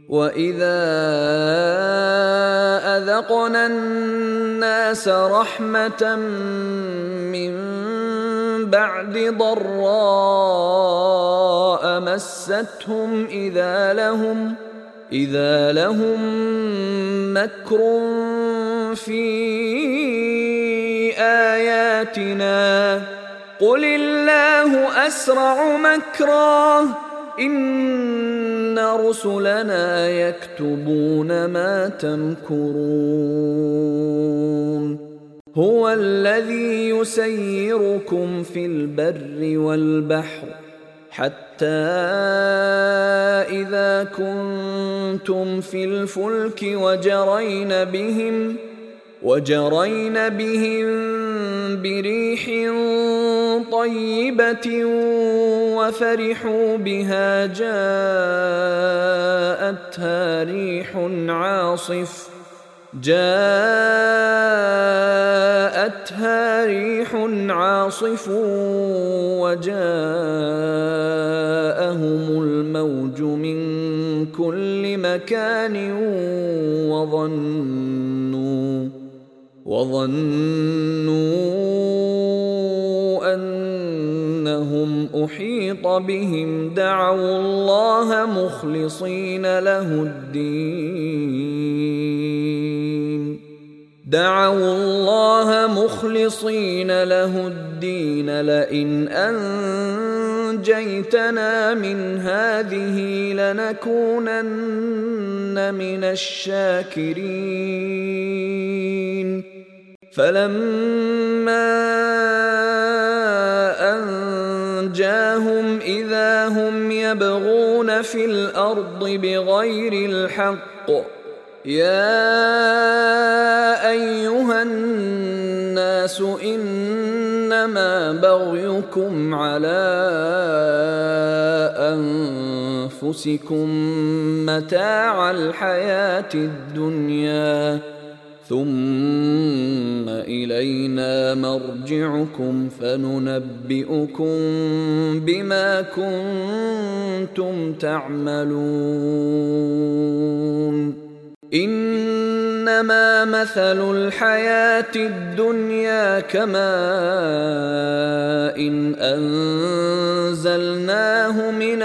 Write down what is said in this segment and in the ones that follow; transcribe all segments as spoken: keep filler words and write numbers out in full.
وَإِذَا أَذَقْنَا النَّاسَ رَحْمَةً مِّن بَعْدِ ضَرَّاءَ مَسَّتْهُمْ إِذَا لَهُمْ إِذَا لَهُم مَّكْرٌ فِي آيَاتِنَا قُلِ اللَّهُ أَسْرَعُ مَكْرًا إِنَّ رُسُلَنَا يَكْتُبُونَ مَا تَمْكُرُونَ هُوَ الَّذِي يُسَيِّرُكُمْ فِي الْبَرِّ وَالْبَحْرِ حَتَّى إِذَا كُنتُمْ فِي الْفُلْكِ وَجَرَيْنَ بِهِمْ وَجَرَيْنَ بِهِمْ بِرِيحٍ طَيِّبَةٍ وَفَرِحُوا بِهَا جَاءَتْهَا رِيحٌ عَاصِفٌ جاءتها ريح عاصف وجاءهم الموج من كل مكان وظنوا وظنوا أنهم أحيط بهم دعوا الله مخلصين له الدين دعوا الله مخلصين له الدين لئن أنجيتنا من هذه لنكونن من الشاكرين فلما أنجاهم إذا هم يبغون في الأرض بغير الحق يا أيها الناس إنما بغيكم على أنفسكم متاع الحياة الدنيا ثم إلينا مرجعكم فننبئكم بما كنتم تعملون إنما مثل الحياة الدنيا كماء إن أنزلناه من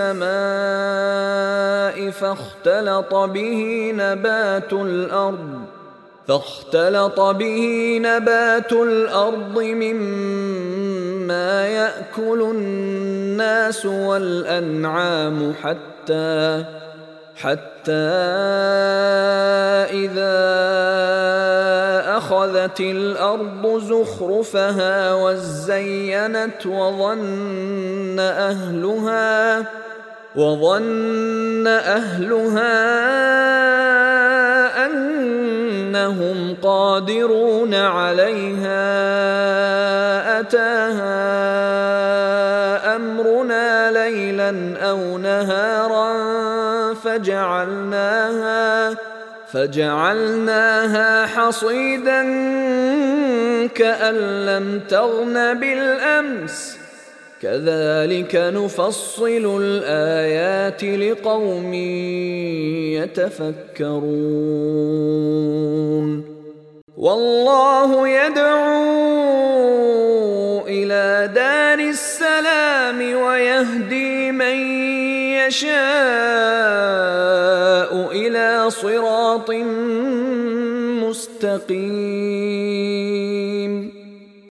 السماء فاختلط به نبات الأرض فاختلط به نبات الأرض مما يأكل الناس والأنعام حتى حتى إذا أخذت الأرض زخرفها وزينت وظن أهلها وظن أهلها أنهم قادرون عليها أتاها أمرنا ليلا أو نهارا فجعلناها فجعلناها حصيدا كأن لم تغن بالأمس كذلك نفصل الآيات لقوم يتفكرون والله يدعو إلى دار السلام ويهدي من يشاء إلى صراط مستقيم